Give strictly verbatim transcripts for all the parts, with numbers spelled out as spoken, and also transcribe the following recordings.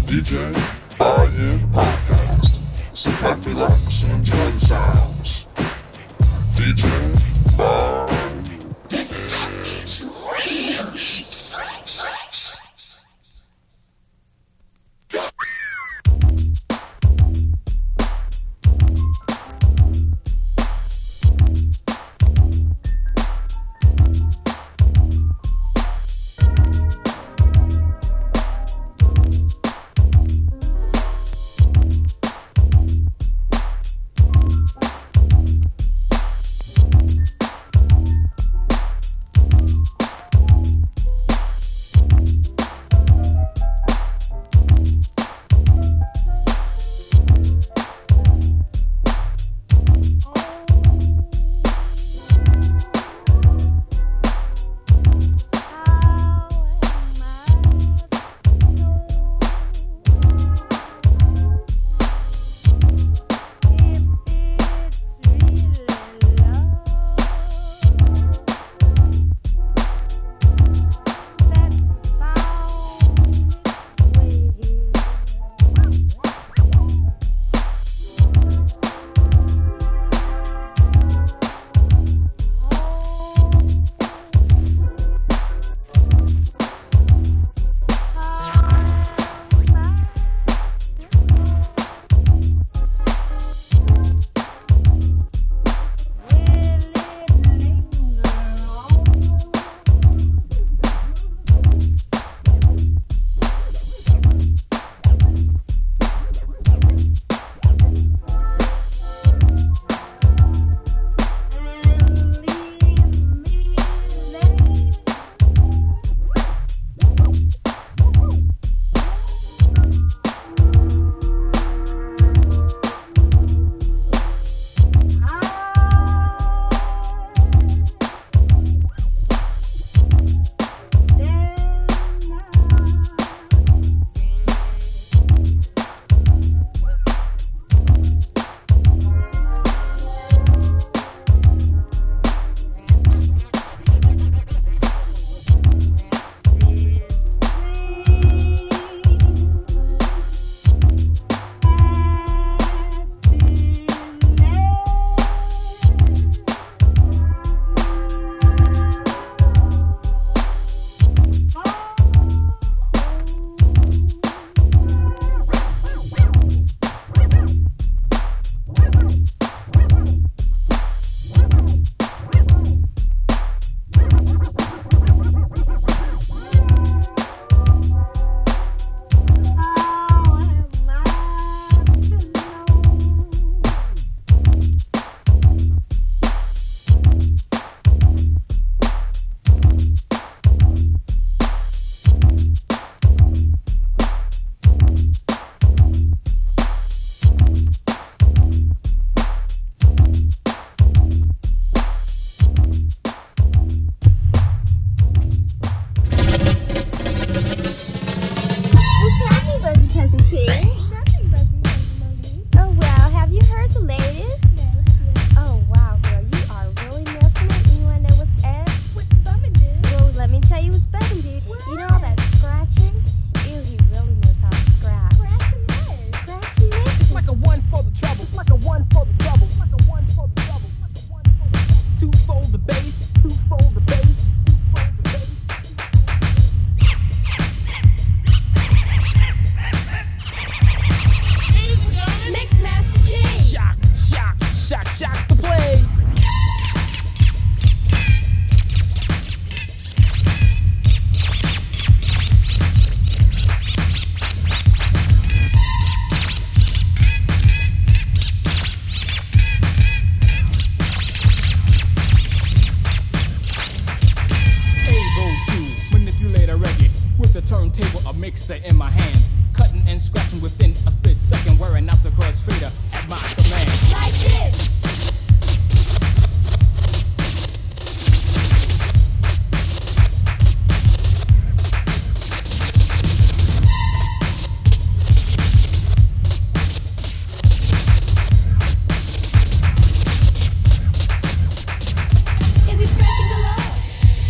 D J Buy-In Podcast. Sit back, relax, and enjoy the sounds. D J Buy-In. This stuff is really fresh.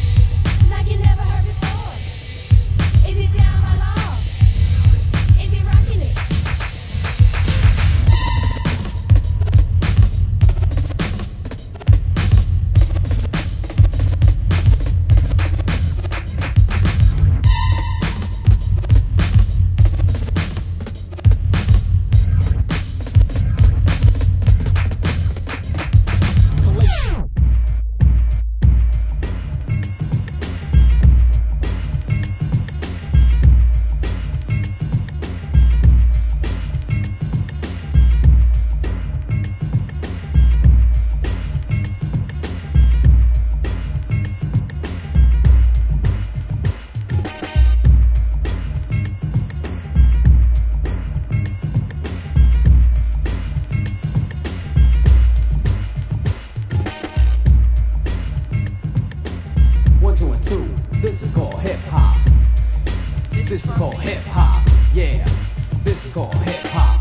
Is it down my law? Is it right? This is called hip hop. Yeah, this is called hip hop.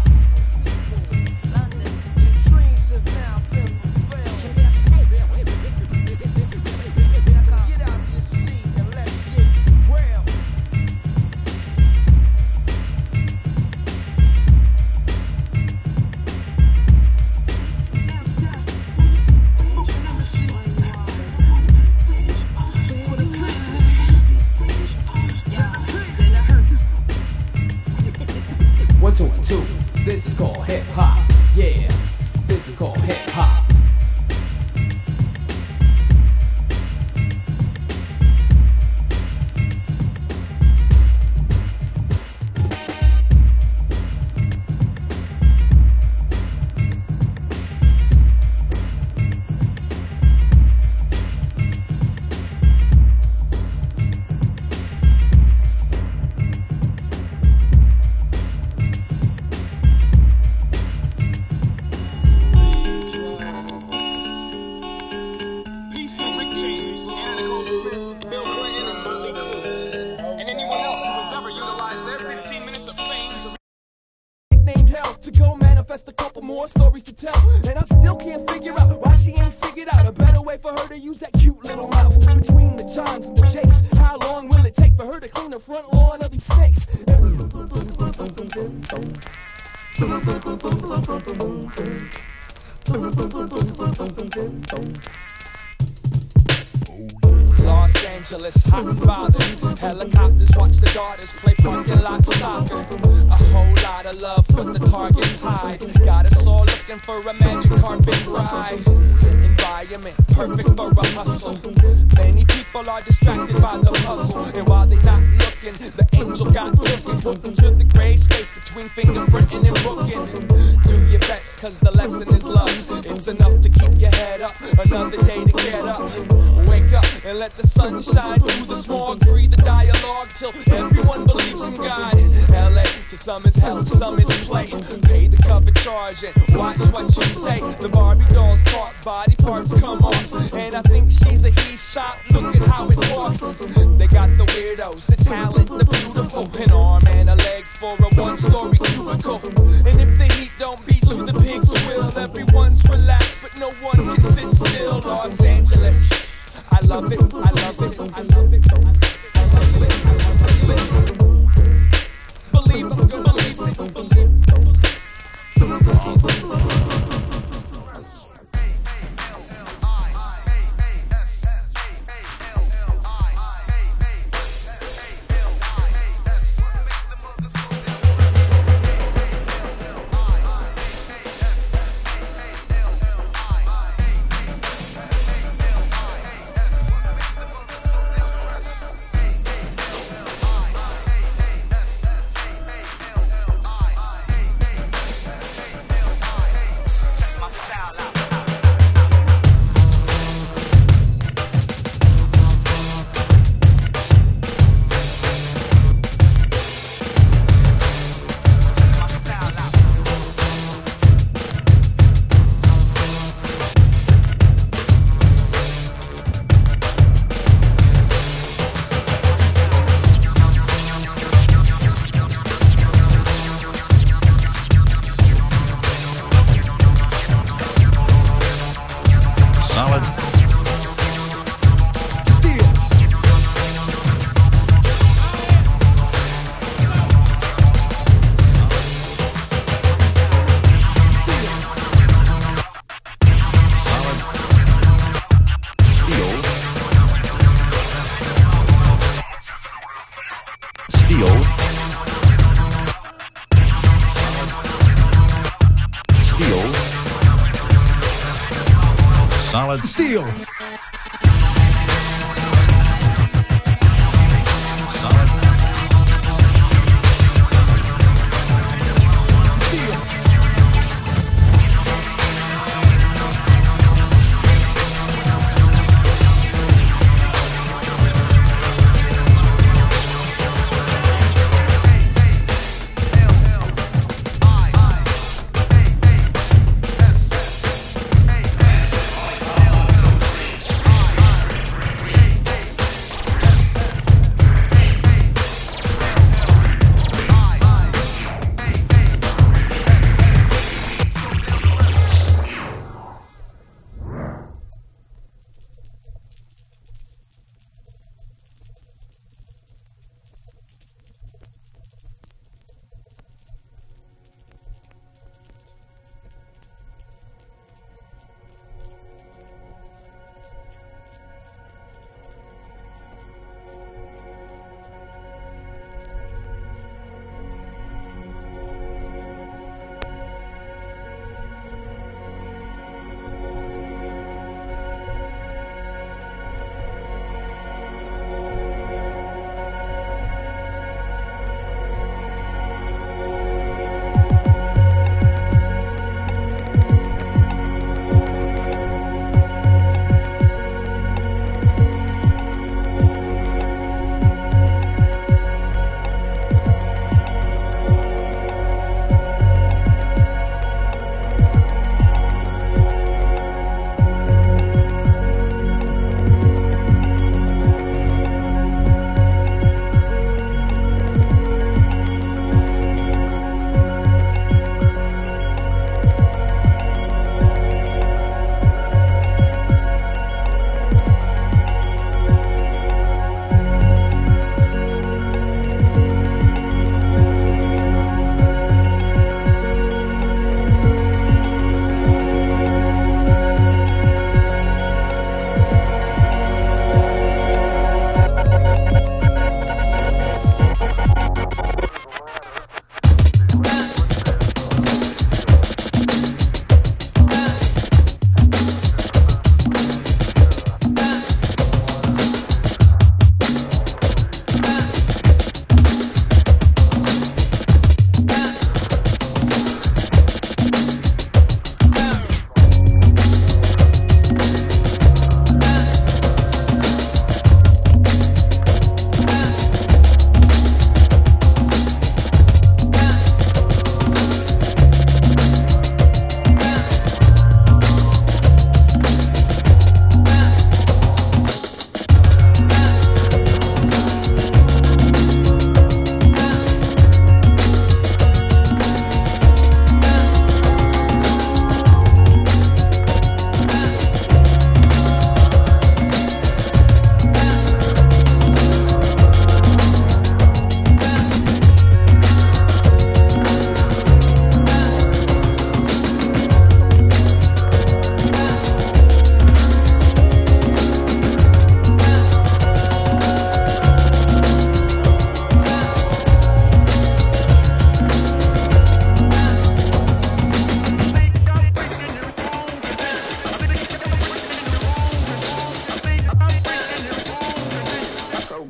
One, two, one, two. This is called hip hop. Yeah, this is called hip hop. To go manifest a couple more stories to tell, and I still can't figure out why she ain't figured out a better way for her to use that cute little mouth between the Johns and the Jakes. How long will it take for her to clean the front lawn of these snakes? Los Angeles, hot bothers. Helicopters watch the daughters play parking lot soccer. A whole lot of love, but the target's high. Got us all looking for a magic carpet ride. Environment perfect for a hustle. Many people are distracted by the puzzle, and while they not looking, the angel got taken. Put them to the gray space between fingerprinting and booking. Do your best, cause the lesson is love. It's enough to keep your head up. Another day to get up. Wake up and let the sun shine through the smog. Free the dialogue till everyone believes in God. L A to some is hell, to some is play. Pay the cover charge and watch what you say. The Barbie doll's caught, body parts come off, and I think she's a he. Stop, look at how it walks. They got the weirdos, the talent, the beautiful. An arm and a leg for a one-story cubicle. And if the heat don't beat you, the pigs will. Everyone's relaxed, but no one can sit still. Los Angeles, I love it, I love it, I love it, I love it, I love it, I love it. Believe I'm gonna release it, believe.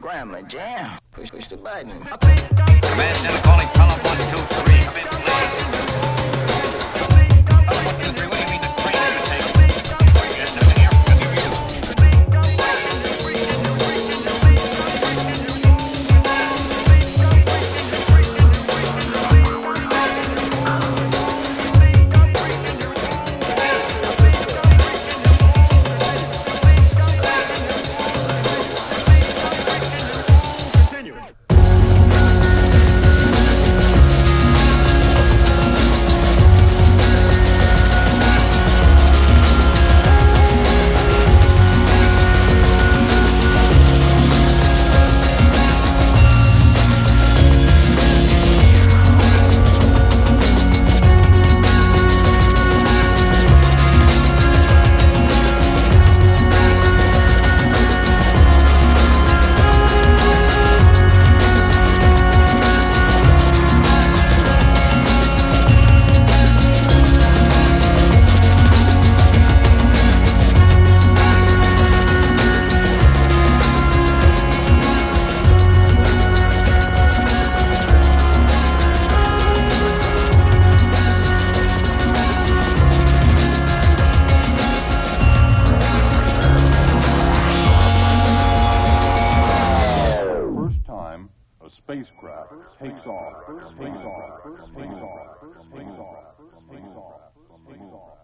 scrambling. Damn. Push, push the button. Command center calling column one, two, three. Come in, please. Column one, two, three. What do you mean the train is going to take? Yes, I'm here. What do you do? Spacecraft takes off, takes off, takes off, takes off, takes off, takes off.